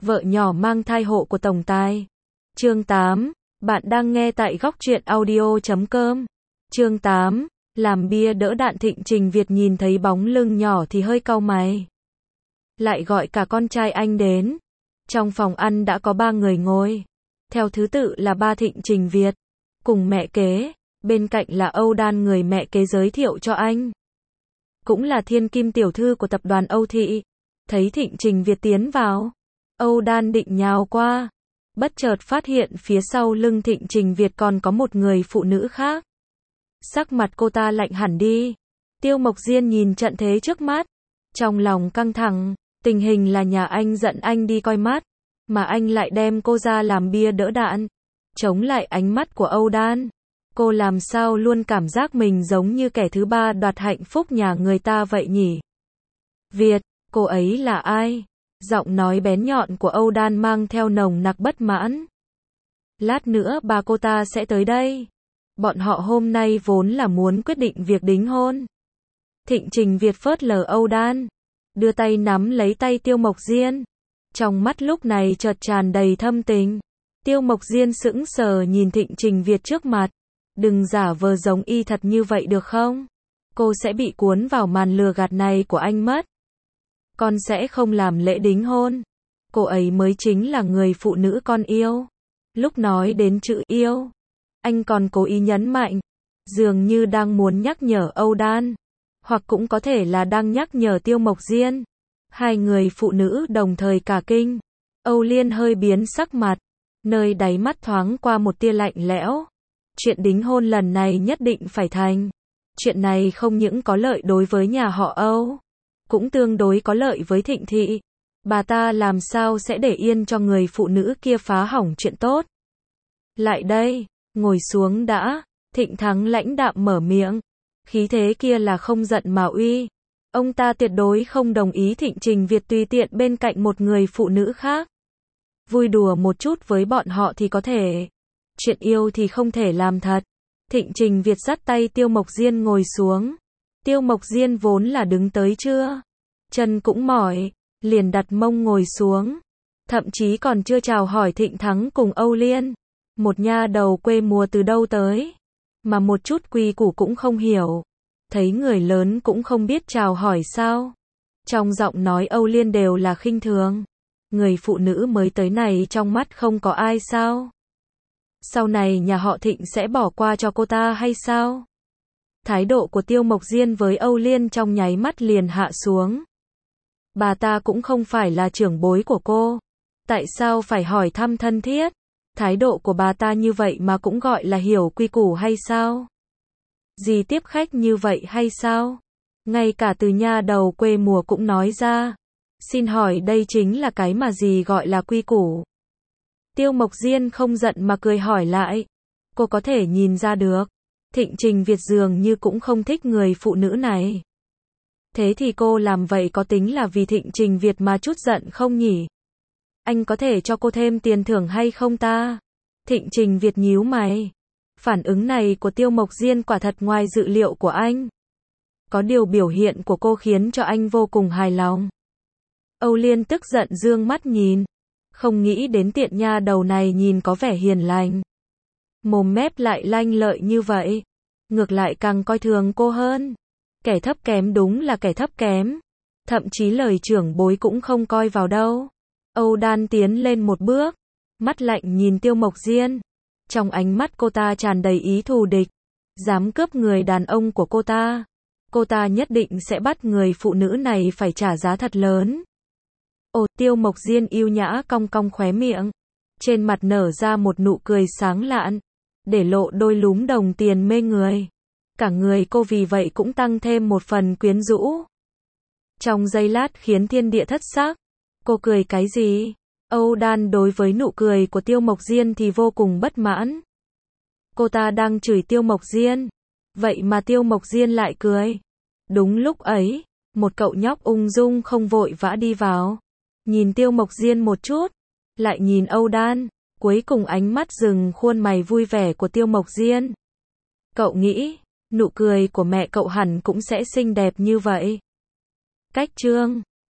vợ nhỏ mang thai hộ của tổng tài. Chương 8, bạn đang nghe tại góc truyện audio.com. Chương 8, làm bia đỡ đạn. Thịnh Trình Việt nhìn thấy bóng lưng nhỏ thì hơi cau mày. Lại gọi cả con trai anh đến. Trong phòng ăn đã có 3 người ngồi. Theo thứ tự là ba Thịnh Trình Việt, cùng mẹ kế, bên cạnh là Âu Đan người mẹ kế giới thiệu cho anh. Cũng là thiên kim tiểu thư của tập đoàn Âu Thị. Thấy Thịnh Trình Việt tiến vào, Âu Đan định nhào qua, bất chợt phát hiện phía sau lưng Thịnh Trình Việt còn có một người phụ nữ khác. Sắc mặt cô ta lạnh hẳn đi. Tiêu Mộc Diên nhìn trận thế trước mắt, trong lòng căng thẳng, tình hình là nhà anh dẫn anh đi coi mắt, mà anh lại đem cô ra làm bia đỡ đạn, chống lại ánh mắt của Âu Đan. Cô làm sao luôn cảm giác mình giống như kẻ thứ ba đoạt hạnh phúc nhà người ta vậy nhỉ? Việt, cô ấy là ai? Giọng nói bén nhọn của Âu Đan mang theo nồng nặc bất mãn. Lát nữa ba cô ta sẽ tới đây. Bọn họ hôm nay vốn là muốn quyết định việc đính hôn. Thịnh Trình Việt phớt lờ Âu Đan, đưa tay nắm lấy tay Tiêu Mộc Diên. Trong mắt lúc này chợt tràn đầy thâm tình. Tiêu Mộc Diên sững sờ nhìn Thịnh Trình Việt trước mặt. Đừng giả vờ giống y thật như vậy được không? Cô sẽ bị cuốn vào màn lừa gạt này của anh mất. Con sẽ không làm lễ đính hôn. Cô ấy mới chính là người phụ nữ con yêu. Lúc nói đến chữ yêu, anh còn cố ý nhấn mạnh, dường như đang muốn nhắc nhở Âu Đan, hoặc cũng có thể là đang nhắc nhở Tiêu Mộc Diên. Hai người phụ nữ đồng thời cả kinh. Âu Liên hơi biến sắc mặt, nơi đáy mắt thoáng qua một tia lạnh lẽo. Chuyện đính hôn lần này nhất định phải thành. Chuyện này không những có lợi đối với nhà họ Âu, cũng tương đối có lợi với Thịnh Thị. Bà ta làm sao sẽ để yên cho người phụ nữ kia phá hỏng chuyện tốt. Lại đây, ngồi xuống đã. Thịnh Thắng lãnh đạm mở miệng. Khí thế kia là không giận mà uy. Ông ta tuyệt đối không đồng ý Thịnh Trình Việt tùy tiện bên cạnh một người phụ nữ khác. Vui đùa một chút với bọn họ thì có thể. Chuyện yêu thì không thể làm thật. Thịnh Trình Việt dắt tay Tiêu Mộc Diên ngồi xuống. Tiêu Mộc Diên vốn là đứng tới chưa, chân cũng mỏi, liền đặt mông ngồi xuống. Thậm chí còn chưa chào hỏi Thịnh Thắng cùng Âu Liên. Một nha đầu quê mùa từ đâu tới, mà một chút quy củ cũng không hiểu. Thấy người lớn cũng không biết chào hỏi sao. Trong giọng nói Âu Liên đều là khinh thường. Người phụ nữ mới tới này trong mắt không có ai sao? Sau này nhà họ Thịnh sẽ bỏ qua cho cô ta hay sao? Thái độ của Tiêu Mộc Diên với Âu Liên trong nháy mắt liền hạ xuống. Bà ta cũng không phải là trưởng bối của cô. Tại sao phải hỏi thăm thân thiết? Thái độ của bà ta như vậy mà cũng gọi là hiểu quy củ hay sao? Gì tiếp khách như vậy hay sao? Ngay cả từ nha đầu quê mùa cũng nói ra. Xin hỏi đây chính là cái mà gì gọi là quy củ? Tiêu Mộc Diên không giận mà cười hỏi lại. Cô có thể nhìn ra được. Thịnh Trình Việt dường như cũng không thích người phụ nữ này. Thế thì cô làm vậy có tính là vì Thịnh Trình Việt mà chút giận không nhỉ? Anh có thể cho cô thêm tiền thưởng hay không ta? Thịnh Trình Việt nhíu mày. Phản ứng này của Tiêu Mộc Diên quả thật ngoài dự liệu của anh. Có điều biểu hiện của cô khiến cho anh vô cùng hài lòng. Âu Liên tức giận dương mắt nhìn. Không nghĩ đến tiện nha đầu này nhìn có vẻ hiền lành. Mồm mép lại lanh lợi như vậy. Ngược lại càng coi thường cô hơn. Kẻ thấp kém đúng là kẻ thấp kém. Thậm chí lời trưởng bối cũng không coi vào đâu. Âu Đan tiến lên một bước. Mắt lạnh nhìn Tiêu Mộc Diên. Trong ánh mắt cô ta tràn đầy ý thù địch. Dám cướp người đàn ông của cô ta. Cô ta nhất định sẽ bắt người phụ nữ này phải trả giá thật lớn. Ồ, Tiêu Mộc Diên yêu nhã cong cong khóe miệng. Trên mặt nở ra một nụ cười sáng lạn. Để lộ đôi lúm đồng tiền mê người. Cả người cô vì vậy cũng tăng thêm một phần quyến rũ. Trong giây lát khiến thiên địa thất sắc. Cô cười cái gì? Âu Đan đối với nụ cười của Tiêu Mộc Diên thì vô cùng bất mãn. Cô ta đang chửi Tiêu Mộc Diên. Vậy mà Tiêu Mộc Diên lại cười. Đúng lúc ấy, một cậu nhóc ung dung không vội vã đi vào. Nhìn Tiêu Mộc Diên một chút. Lại nhìn Âu Đan. Cuối cùng ánh mắt dừng khuôn mày vui vẻ của Tiêu Mộc Diên. Cậu nghĩ, nụ cười của mẹ cậu hẳn cũng sẽ xinh đẹp như vậy. Cách chương